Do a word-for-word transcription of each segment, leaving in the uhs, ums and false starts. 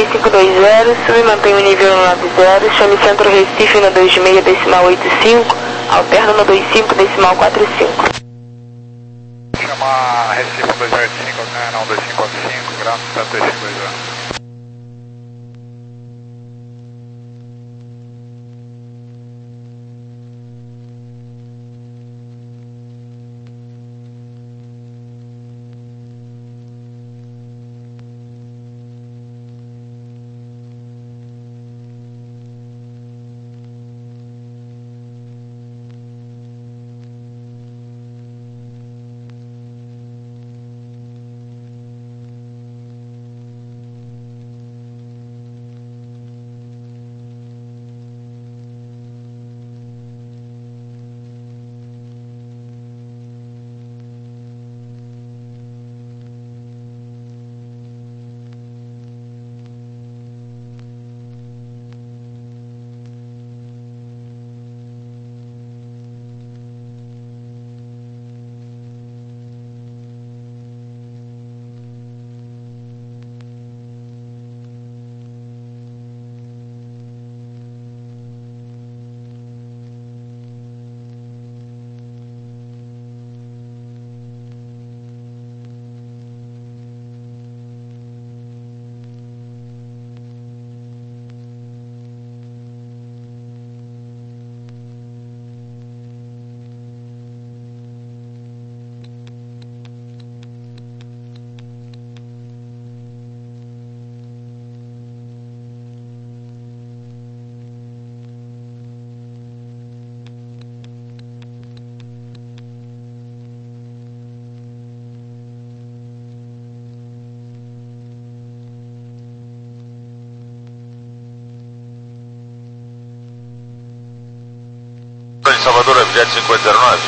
cinco dois zero, sub mantém o nível no nove zero, chame Centro Recife no dois seis decimal oito cinco, alterno no dois cinco decimal quatro cinco. Chamar Recife dois oito cinco, né, não, dois cinco quatro cinco, grau Centro Recife dois zero. De Salvador, objeto cinco oito zero nove.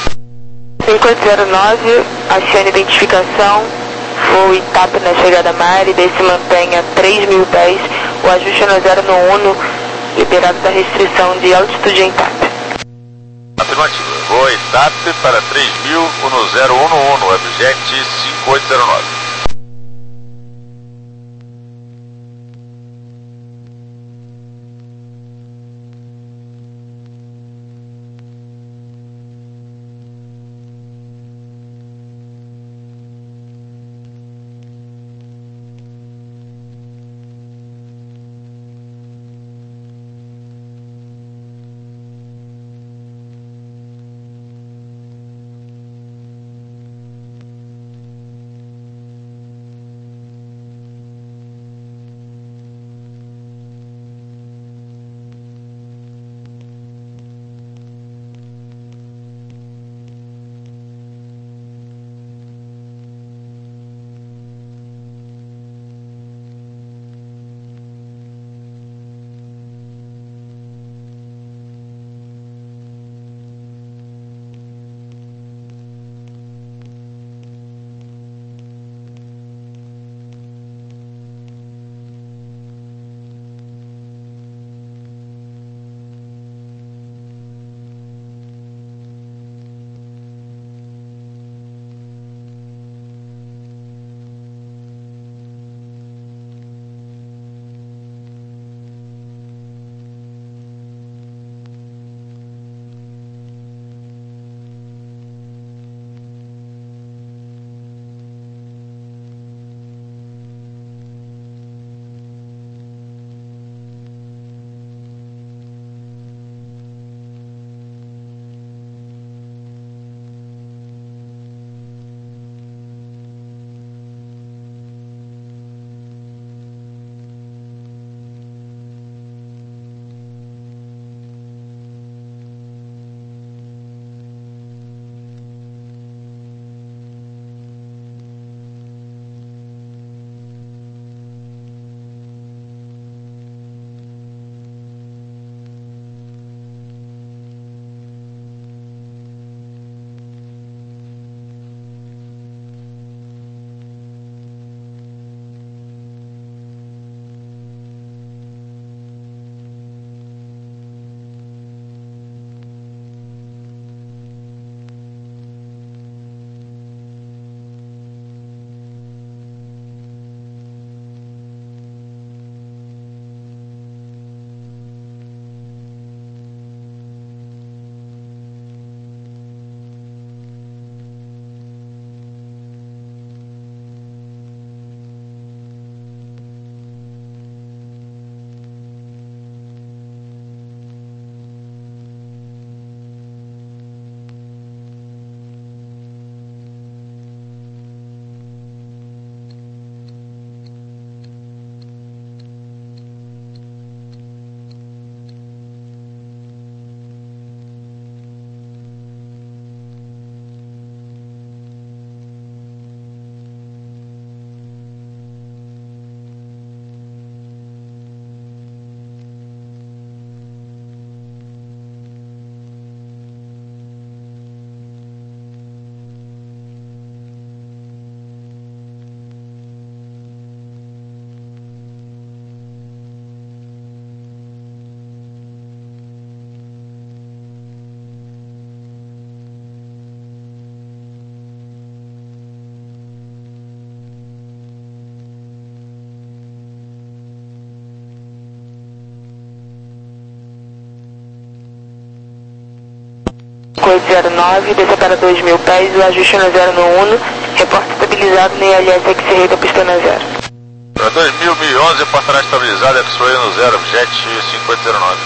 cinco oito zero nove, acione identificação, voo e TAP na chegada a Mari, se mantenha três mil pés, o ajuste é no zero no Uno, liberado da restrição de altitude em TAP. Afirmativo, voo e TAP para três mil, Uno zero um no Uno, objeto cinco oito zero nove. oito zero nove, desça para dois mil pés, o ajuste no zero no Uno, reporte estabilizado no I L S X-Ray da pista no zero. Para dois mil, mil e onze, reportará estabilizado X-Ray no zero, Jet cinco oito zero nove.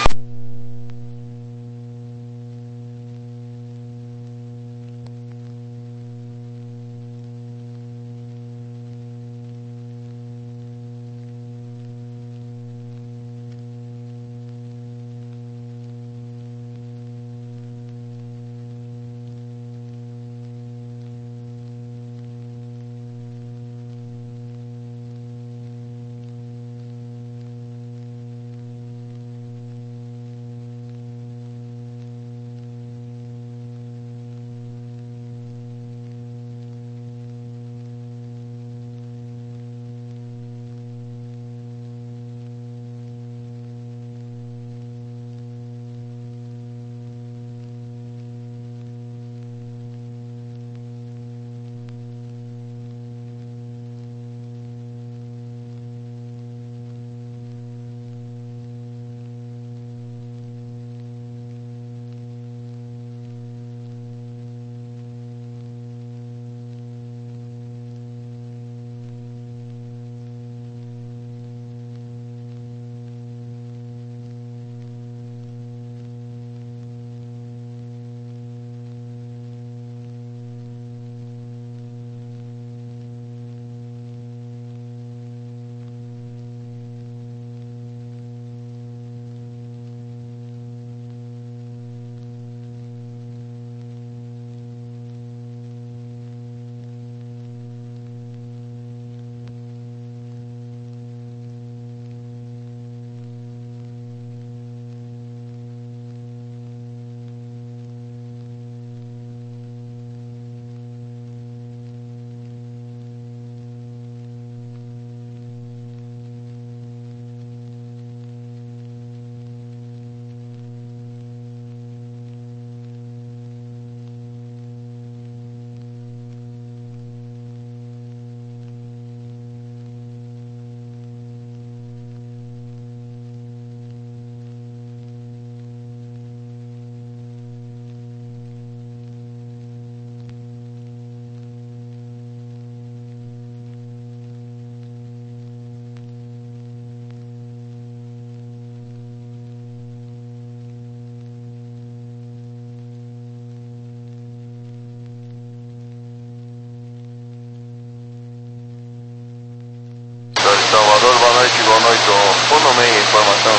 Salvador, boa noite, boa noite. Uno meia, informação,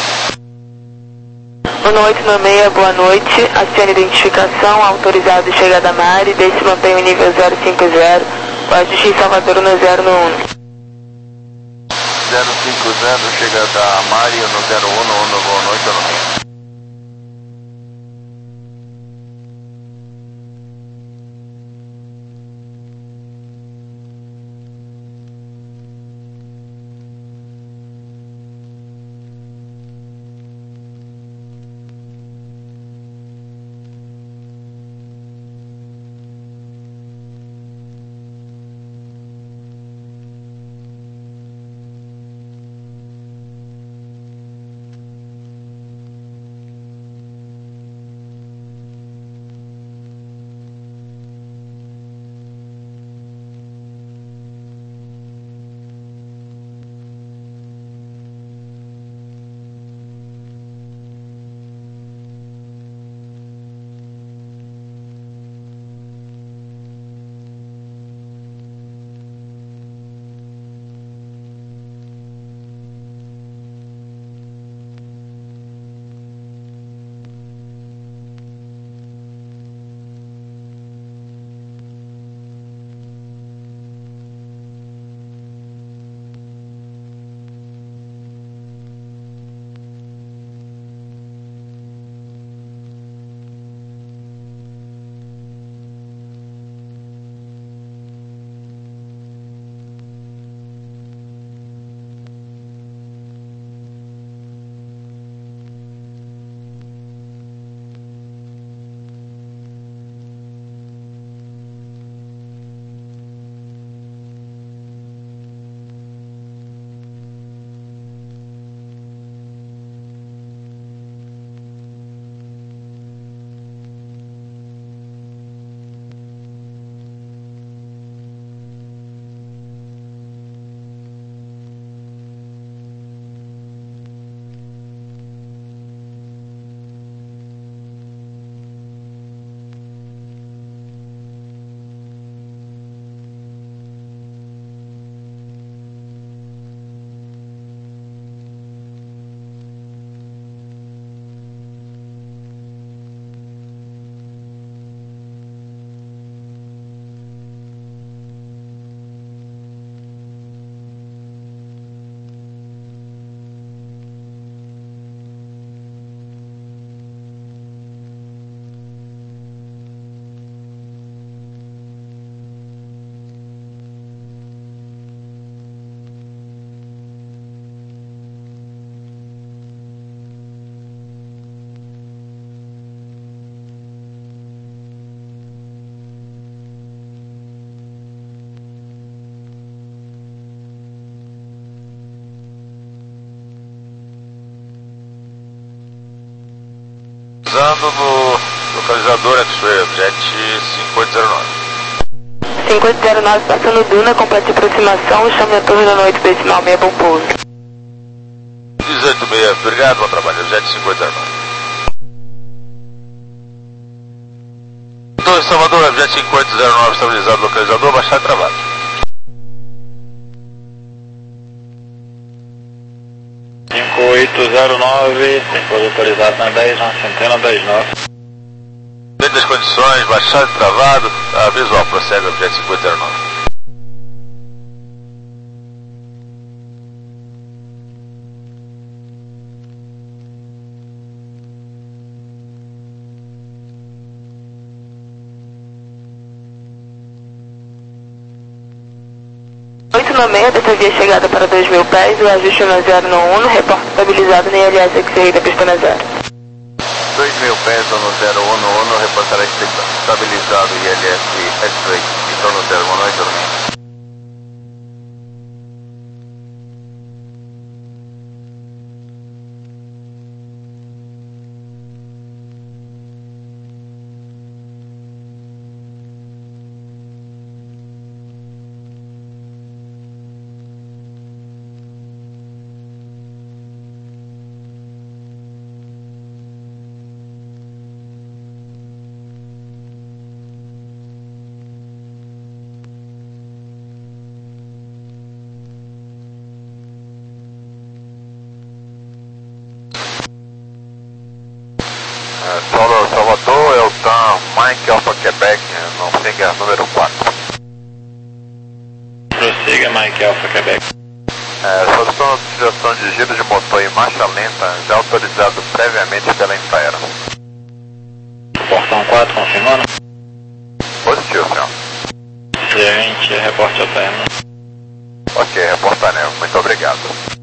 Charlie. Uno oito nove seis, boa noite. Acione identificação, autorizado chegada a Mari, desce mantém o nível zero cinco zero, o ajuste em Salvador no zero no Uno. zero cinco zero, chegada a Mari no zero um no boa noite, Uno meia. chegando no localizador X-Ray, Jet cinco oito zero nove. cinco oito zero nove passando Duna, completa aproximação, chame a torre da noite decimal meia, bom pouso. dezoito meia, obrigado, bom trabalho, Jet cinco oito zero nove. Torre Salvador, Jet cinco oito zero nove, estabilizado, localizador, baixar e travado. cinco oito zero nove, tempo autorizado na dez, na centena dez nove. Dentro das condições, baixado e travado, a visual, prossegue o Jet cinco oito zero nove. oito no meio, dessa via chegada para dois mil pés, o ajuste no zero no um, reporte estabilizado na I L S X-Ray da pista na zero. dois mil pés, no zero um no um, reportará estabilizado I L S X-Ray, então no zero um, dormindo. Solo Salvador, é o T A M Mike Alpha Quebec, não siga número quatro. Prossiga Mike Alpha Quebec. É, solução de utilização de giro de motor em marcha lenta, já autorizado previamente pela Infraero. Portão quatro, confirmando. Positivo, senhor. Gerente, reporte ao término. Ok, reportaremos, muito obrigado.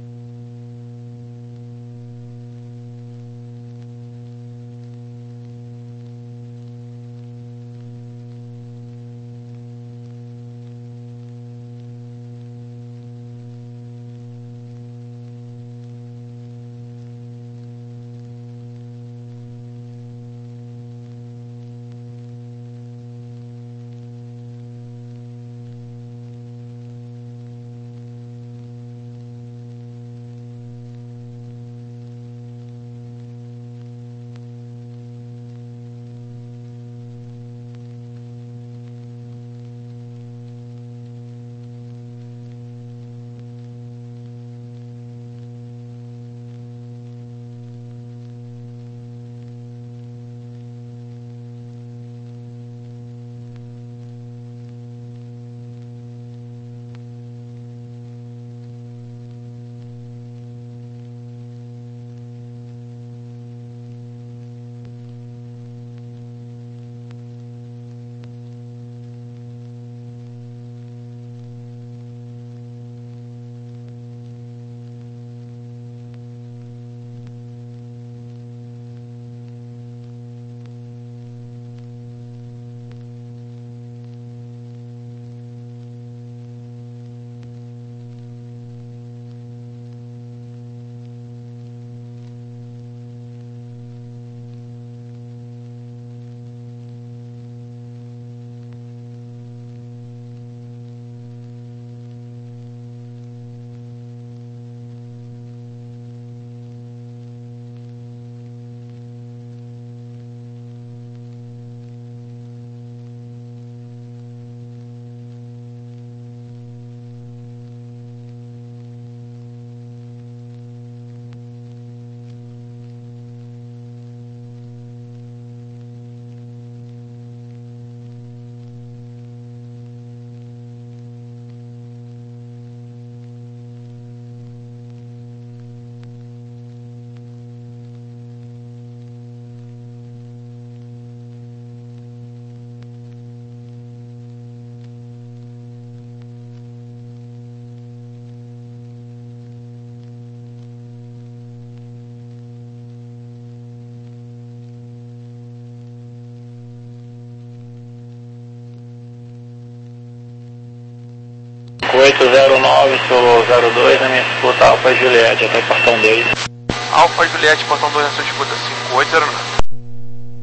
oito zero nove, solo zero dois, na minha disputa Alfa Juliette, até portão dois. Alfa Juliette, portão dois, na sua disputa cinco oito zero nove.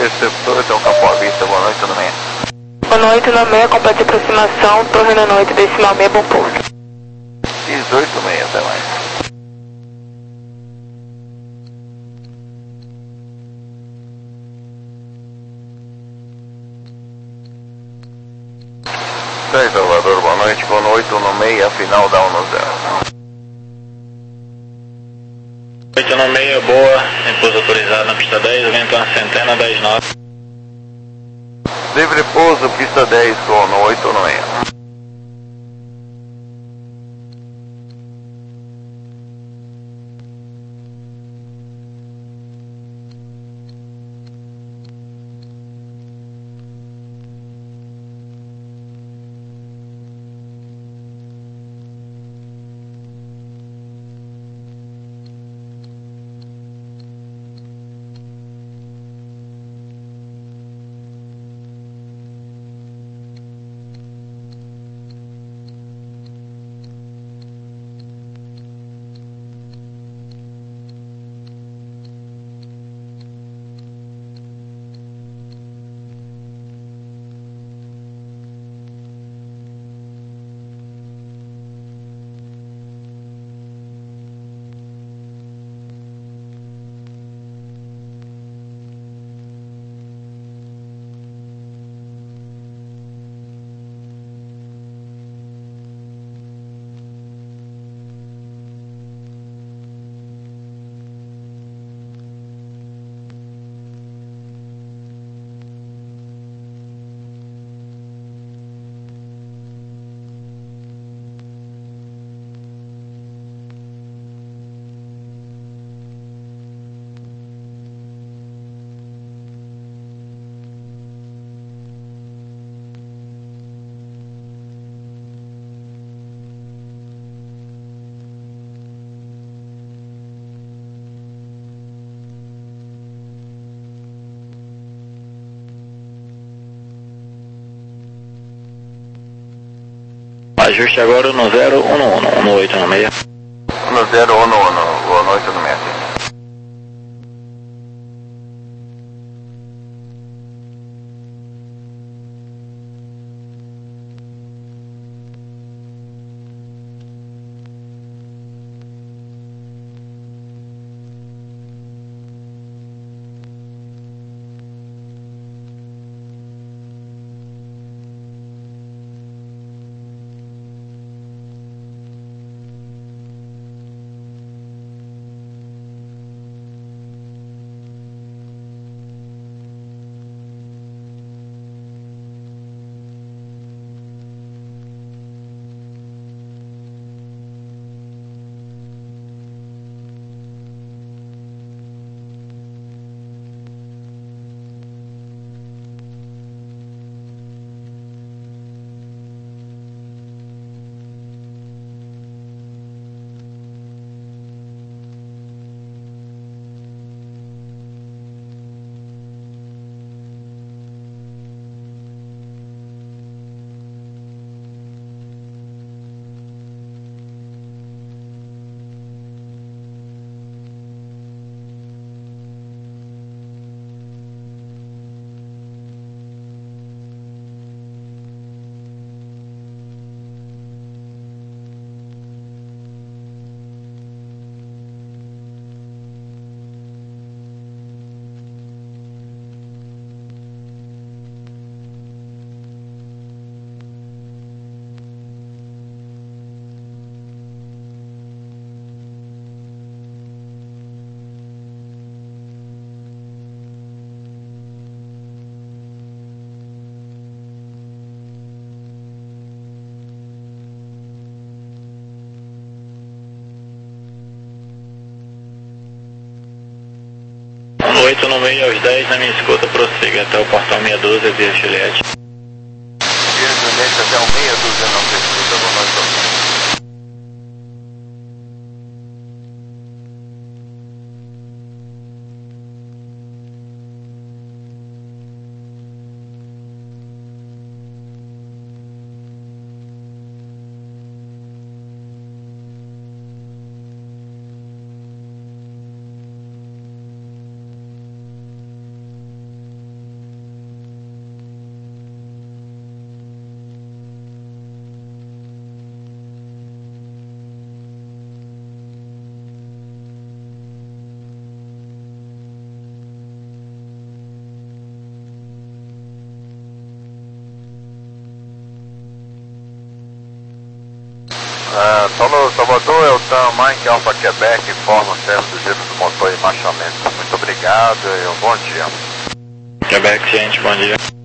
receptor, então Capão à vista, boa noite, no meia. Boa noite, no meia, completa aproximação, torre na noite, decimal meia, bom porto. dezoito meia, até mais. seis, Salvador, boa noite, com oito no meia, final da um no zero. oito no meia, boa, repouso autorizado na pista dez, vento uma centena, dez nove. Livre pouso, pista dez, com oito no meia. Ajuste agora no zero, um no um, um no oito no meia. um no zero, um no um, boa noite, no meia. oito no meio aos dez, na minha escuta, prossiga até o portão meia dúzia, via Juliette. Via Juliette até o meia dúzia, não precisa, boa noite. Uh, Solo Salvador, Elton, Mike Alpha Quebec, informa o servo do giro do motor e marchamento. Muito obrigado e um bom dia. Quebec, ciente, bom dia.